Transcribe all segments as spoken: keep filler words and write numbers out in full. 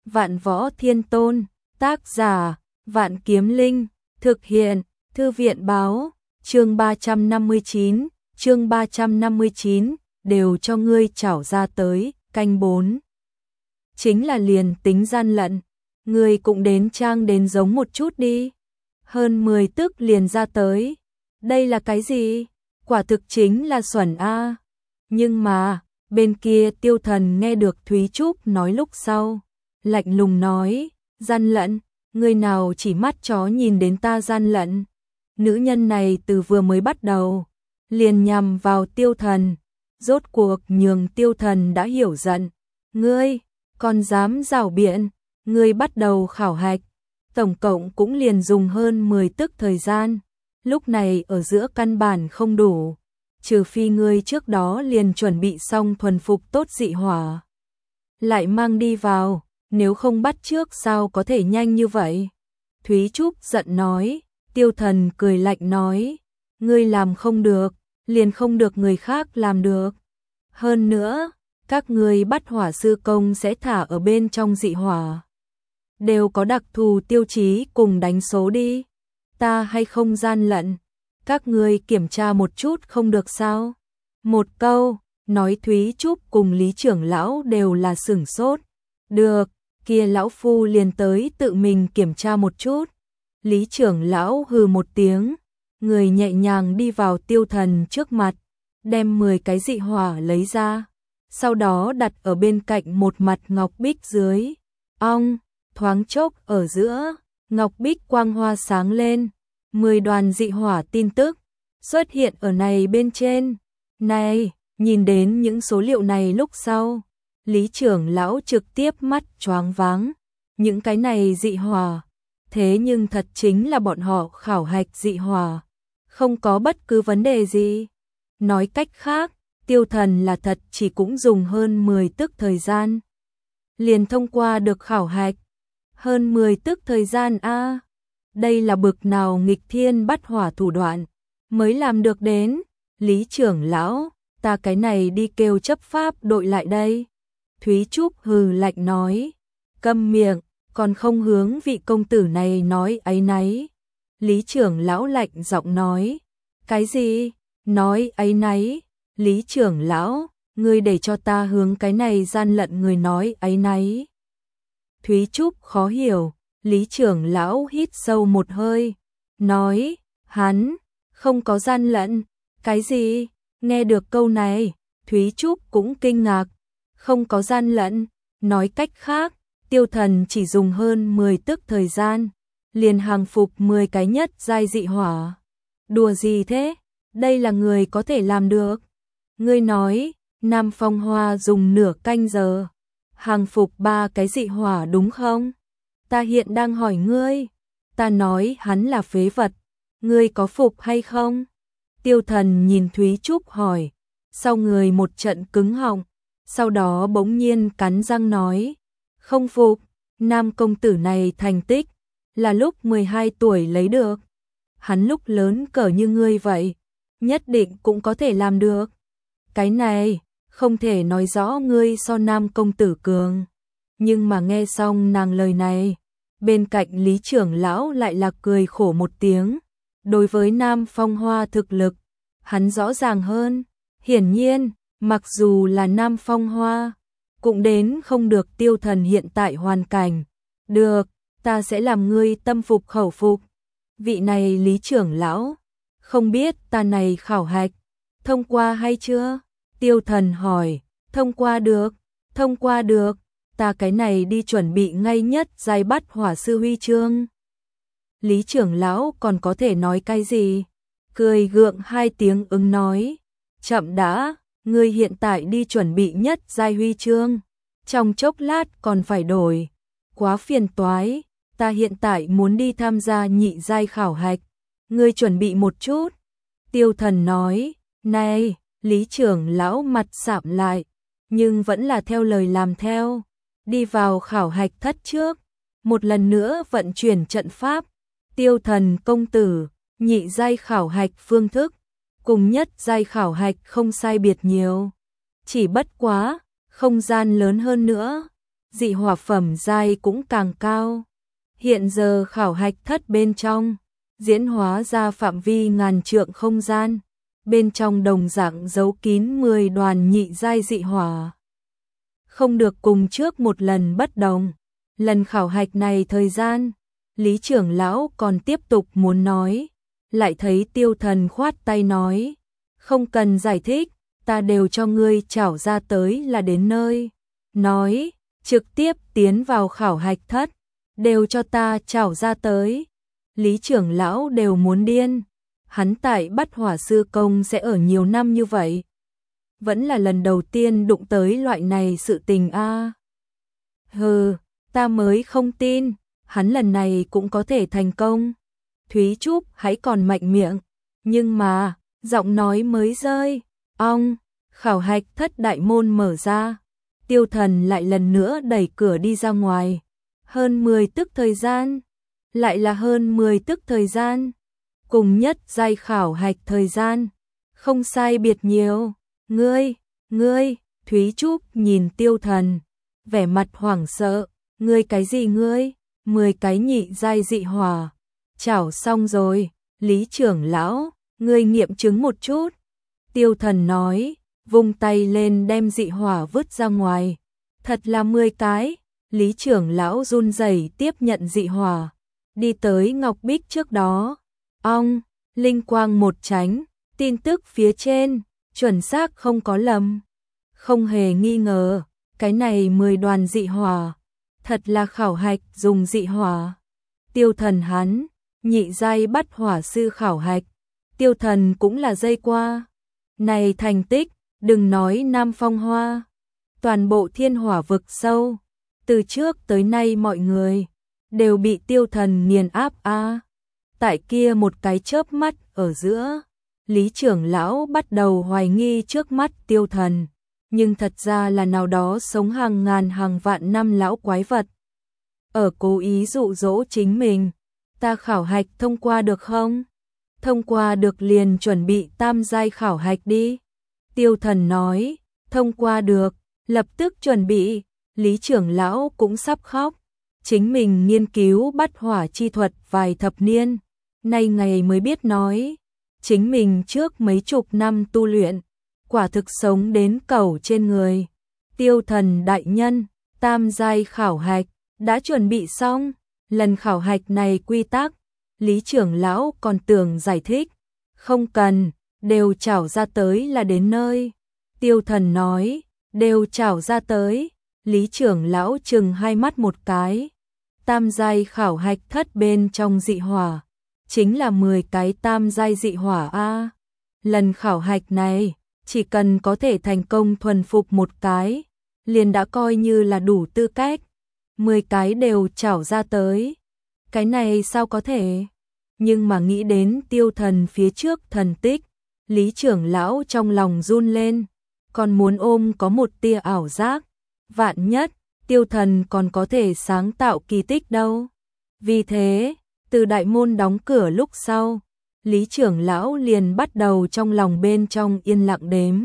Vạn Võ Thiên Tôn, tác giả, Vạn Kiếm Linh, thực hiện, Thư viện báo, chương ba trăm năm mươi chín, chương ba trăm năm mươi chín, đều cho ngươi chảo ra tới, canh bốn. Chính là liền tính gian lận, ngươi cũng đến trang đến giống một chút đi. Hơn mười tức liền ra tới. Đây là cái gì? Quả thực chính là xuẩn a. Nhưng mà, bên kia Tiêu Thần nghe được Thúy Trúc nói lúc sau, lạnh lùng nói, gian lận, người nào chỉ mắt chó nhìn đến ta gian lận. Nữ nhân này từ vừa mới bắt đầu, liền nhằm vào Tiêu Thần, rốt cuộc nhường Tiêu Thần đã hiểu giận. Ngươi, còn dám rảo biện, ngươi bắt đầu khảo hạch, tổng cộng cũng liền dùng hơn mười tức thời gian, lúc này ở giữa căn bản không đủ, trừ phi ngươi trước đó liền chuẩn bị xong thuần phục tốt dị hỏa, lại mang đi vào, nếu không bắt trước sao có thể nhanh như vậy. Thúy Trúc giận nói, Tiêu Thần cười lạnh nói, ngươi làm không được, liền không được người khác làm được. Hơn nữa, các ngươi bắt hỏa sư công sẽ thả ở bên trong dị hỏa, đều có đặc thù tiêu chí cùng đánh số đi. Ta hay không gian lận, các ngươi kiểm tra một chút không được sao? Một câu, nói Thúy Trúc cùng Lý trưởng lão đều là sửng sốt. Được, kia lão phu liền tới tự mình kiểm tra một chút. Lý trưởng lão hừ một tiếng, người nhẹ nhàng đi vào Tiêu Thần trước mặt, đem mười cái dị hỏa lấy ra, sau đó đặt ở bên cạnh một mặt ngọc bích dưới. Ong, thoáng chốc ở giữa, ngọc bích quang hoa sáng lên, mười đoàn dị hỏa tin tức xuất hiện ở này bên trên. Này, nhìn đến những số liệu này lúc sau, Lý trưởng lão trực tiếp mắt choáng váng, những cái này dị hỏa, thế nhưng thật chính là bọn họ khảo hạch dị hỏa, không có bất cứ vấn đề gì. Nói cách khác, Tiêu Thần là thật chỉ cũng dùng hơn mười tức thời gian, liền thông qua được khảo hạch. Hơn mười tức thời gian a, đây là bực nào nghịch thiên bắt hỏa thủ đoạn mới làm được đến. Lý trưởng lão, ta cái này đi kêu chấp pháp đội lại đây. Thúy Trúc hừ lạnh nói, câm miệng, còn không hướng vị công tử này nói áy náy. Lý trưởng lão lạnh giọng nói, cái gì? Nói áy náy? Lý trưởng lão, ngươi để cho ta hướng cái này gian lận người nói áy náy. Thúy Trúc khó hiểu, Lý trưởng lão hít sâu một hơi, nói, hắn không có gian lận. Cái gì? Nghe được câu này, Thúy Trúc cũng kinh ngạc, không có gian lận, nói cách khác, Tiêu Thần chỉ dùng hơn mười tức thời gian, liền hàng phục mười cái nhất giai dị hỏa. Đùa gì thế? Đây là người có thể làm được. Ngươi nói, Nam Phong Hoa dùng nửa canh giờ hàng phục ba cái dị hỏa đúng không? Ta hiện đang hỏi ngươi, ta nói hắn là phế vật, ngươi có phục hay không? Tiêu Thần nhìn Thúy Trúc hỏi, sau người một trận cứng họng, sau đó bỗng nhiên cắn răng nói, không phục, nam công tử này thành tích, là lúc mười hai tuổi lấy được. Hắn lúc lớn cỡ như ngươi vậy, nhất định cũng có thể làm được. Cái này, không thể nói rõ ngươi so nam công tử cường. Nhưng mà nghe xong nàng lời này, bên cạnh Lý trưởng lão lại là cười khổ một tiếng. Đối với Nam Phong Hoa thực lực, hắn rõ ràng hơn. Hiển nhiên, mặc dù là Nam Phong Hoa, cũng đến không được Tiêu Thần hiện tại hoàn cảnh. Được, ta sẽ làm ngươi tâm phục khẩu phục. Vị này Lý trưởng lão, không biết ta này khảo hạch, thông qua hay chưa? Tiêu Thần hỏi, thông qua được, thông qua được, ta cái này đi chuẩn bị ngay nhất giai bắt hỏa sư huy chương. Lý trưởng lão còn có thể nói cái gì? Cười gượng hai tiếng ứng nói, chậm đã, ngươi hiện tại đi chuẩn bị nhất giai huy chương, trong chốc lát còn phải đổi, quá phiền toái, ta hiện tại muốn đi tham gia nhị giai khảo hạch, ngươi chuẩn bị một chút. Tiêu Thần nói, này, Lý trưởng lão mặt sạm lại, nhưng vẫn là theo lời làm theo, đi vào khảo hạch thất trước, một lần nữa vận chuyển trận pháp. Tiêu Thần công tử, nhị giai khảo hạch phương thức, cùng nhất giai khảo hạch không sai biệt nhiều, chỉ bất quá, không gian lớn hơn nữa. dị hỏa phẩm giai cũng càng cao. Hiện giờ khảo hạch thất bên trong, diễn hóa ra phạm vi ngàn trượng không gian, bên trong đồng dạng giấu kín mười đoàn nhị giai dị hỏa. Không được cùng trước một lần bất đồng, lần khảo hạch này thời gian, Lý trưởng lão còn tiếp tục muốn nói, lại thấy Tiêu Thần khoát tay nói, không cần giải thích, ta đều cho ngươi trảo ra tới là đến nơi. Nói, trực tiếp tiến vào khảo hạch thất, đều cho ta trảo ra tới. Lý trưởng lão đều muốn điên, hắn tại Bắt Hỏa Sư Công sẽ ở nhiều năm như vậy. Vẫn là lần đầu tiên đụng tới loại này sự tình a. À. Hừ, ta mới không tin, hắn lần này cũng có thể thành công. Thúy Trúc hãy còn mạnh miệng, nhưng mà, giọng nói mới rơi, ong, khảo hạch thất đại môn mở ra. Tiêu Thần lại lần nữa đẩy cửa đi ra ngoài. Hơn mười tức thời gian, lại là hơn mười tức thời gian, cùng nhất giai khảo hạch thời gian, không sai biệt nhiều. Ngươi, ngươi, Thúy Trúc nhìn Tiêu Thần, vẻ mặt hoảng sợ, ngươi cái gì ngươi, mười cái nhị giai dị hỏa, chảo xong rồi, Lý trưởng lão, ngươi nghiệm chứng một chút. Tiêu Thần nói, vung tay lên đem dị hỏa vứt ra ngoài, thật là mười cái. Lý trưởng lão run rẩy tiếp nhận dị hỏa, đi tới ngọc bích trước đó, ong, linh quang một tránh, tin tức phía trên, chuẩn xác không có lầm, không hề nghi ngờ, cái này mười đoàn dị hỏa, thật là khảo hạch dùng dị hỏa. Tiêu Thần hắn, nhị giai Bắt Hỏa sư khảo hạch, Tiêu Thần cũng là dây qua. Này thành tích, đừng nói Nam Phong Hoa, toàn bộ thiên hỏa vực sâu, từ trước tới nay mọi người đều bị Tiêu Thần nghiền áp a. À. Tại kia một cái chớp mắt ở giữa, Lý trưởng lão bắt đầu hoài nghi trước mắt Tiêu Thần, nhưng thật ra là nào đó sống hàng ngàn hàng vạn năm lão quái vật. Ở cố ý dụ dỗ chính mình, ta khảo hạch thông qua được không? Thông qua được liền chuẩn bị tam giai khảo hạch đi. Tiêu Thần nói, thông qua được, lập tức chuẩn bị. Lý trưởng lão cũng sắp khóc, chính mình nghiên cứu Bắt Hỏa chi thuật vài thập niên, nay ngày mới biết nói, chính mình trước mấy chục năm tu luyện, quả thực sống đến cẩu trên người. Tiêu Thần đại nhân, tam giai khảo hạch, đã chuẩn bị xong, lần khảo hạch này quy tắc, Lý trưởng lão còn tưởng giải thích, không cần, đều trảo ra tới là đến nơi. Tiêu Thần nói, đều trảo ra tới. Lý trưởng lão chừng hai mắt một cái, tam giai khảo hạch thất bên trong dị hỏa, chính là mười cái tam giai dị hỏa a. Lần khảo hạch này, chỉ cần có thể thành công thuần phục một cái, liền đã coi như là đủ tư cách, mười cái đều trảo ra tới. Cái này sao có thể? Nhưng mà nghĩ đến Tiêu Thần phía trước thần tích, Lý trưởng lão trong lòng run lên, còn muốn ôm có một tia ảo giác. Vạn nhất, Tiêu Thần còn có thể sáng tạo kỳ tích đâu. Vì thế, từ đại môn đóng cửa lúc sau, Lý trưởng lão liền bắt đầu trong lòng bên trong yên lặng đếm.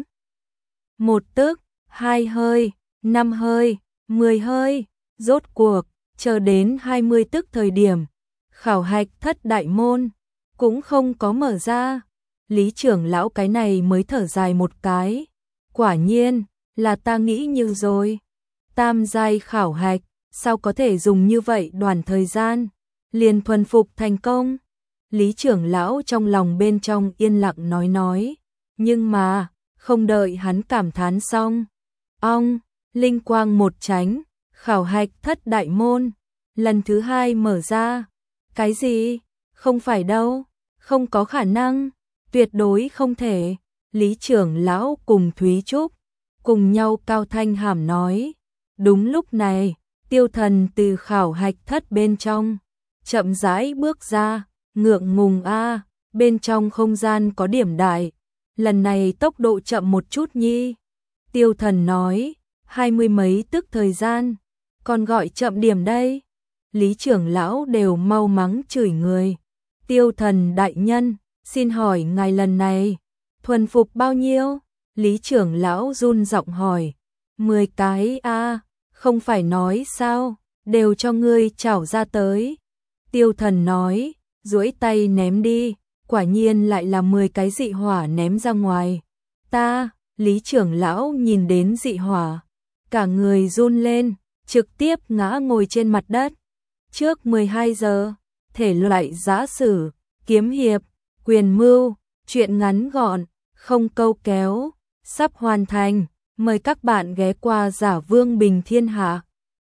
Một tức, hai hơi, năm hơi, mười hơi, rốt cuộc, chờ đến hai mươi tức thời điểm, khảo hạch thất đại môn, cũng không có mở ra. Lý trưởng lão cái này mới thở dài một cái. Quả nhiên, là ta nghĩ như rồi. Tam giai khảo hạch, sao có thể dùng như vậy đoạn thời gian, liền thuần phục thành công. Lý trưởng lão trong lòng bên trong yên lặng nói nói, nhưng mà, không đợi hắn cảm thán xong. Ong, linh quang một tránh, khảo hạch thất đại môn, lần thứ hai mở ra. Cái gì? Không phải đâu, không có khả năng, tuyệt đối không thể. Lý trưởng lão cùng Thúy Trúc, cùng nhau cao thanh hàm nói. Đúng lúc này, Tiêu Thần từ khảo hạch thất bên trong, chậm rãi bước ra, ngượng ngùng a, bên trong không gian có điểm đại, lần này tốc độ chậm một chút nhi. Tiêu Thần nói, hai mươi mấy tức thời gian, còn gọi chậm điểm đây. Lý trưởng lão đều mau mắng chửi người. Tiêu Thần đại nhân, xin hỏi ngài lần này, thuần phục bao nhiêu? Lý trưởng lão run giọng hỏi, mười cái a. À, không phải nói sao, đều cho ngươi trảo ra tới. Tiêu Thần nói, duỗi tay ném đi, quả nhiên lại là mười cái dị hỏa ném ra ngoài. Ta, Lý trưởng lão nhìn đến dị hỏa, cả người run lên, trực tiếp ngã ngồi trên mặt đất. Trước mười hai giờ, thể loại giã sử, kiếm hiệp, quyền mưu, truyện ngắn gọn, không câu kéo, sắp hoàn thành. Mời các bạn ghé qua Giả Vương Bình Thiên Hạ.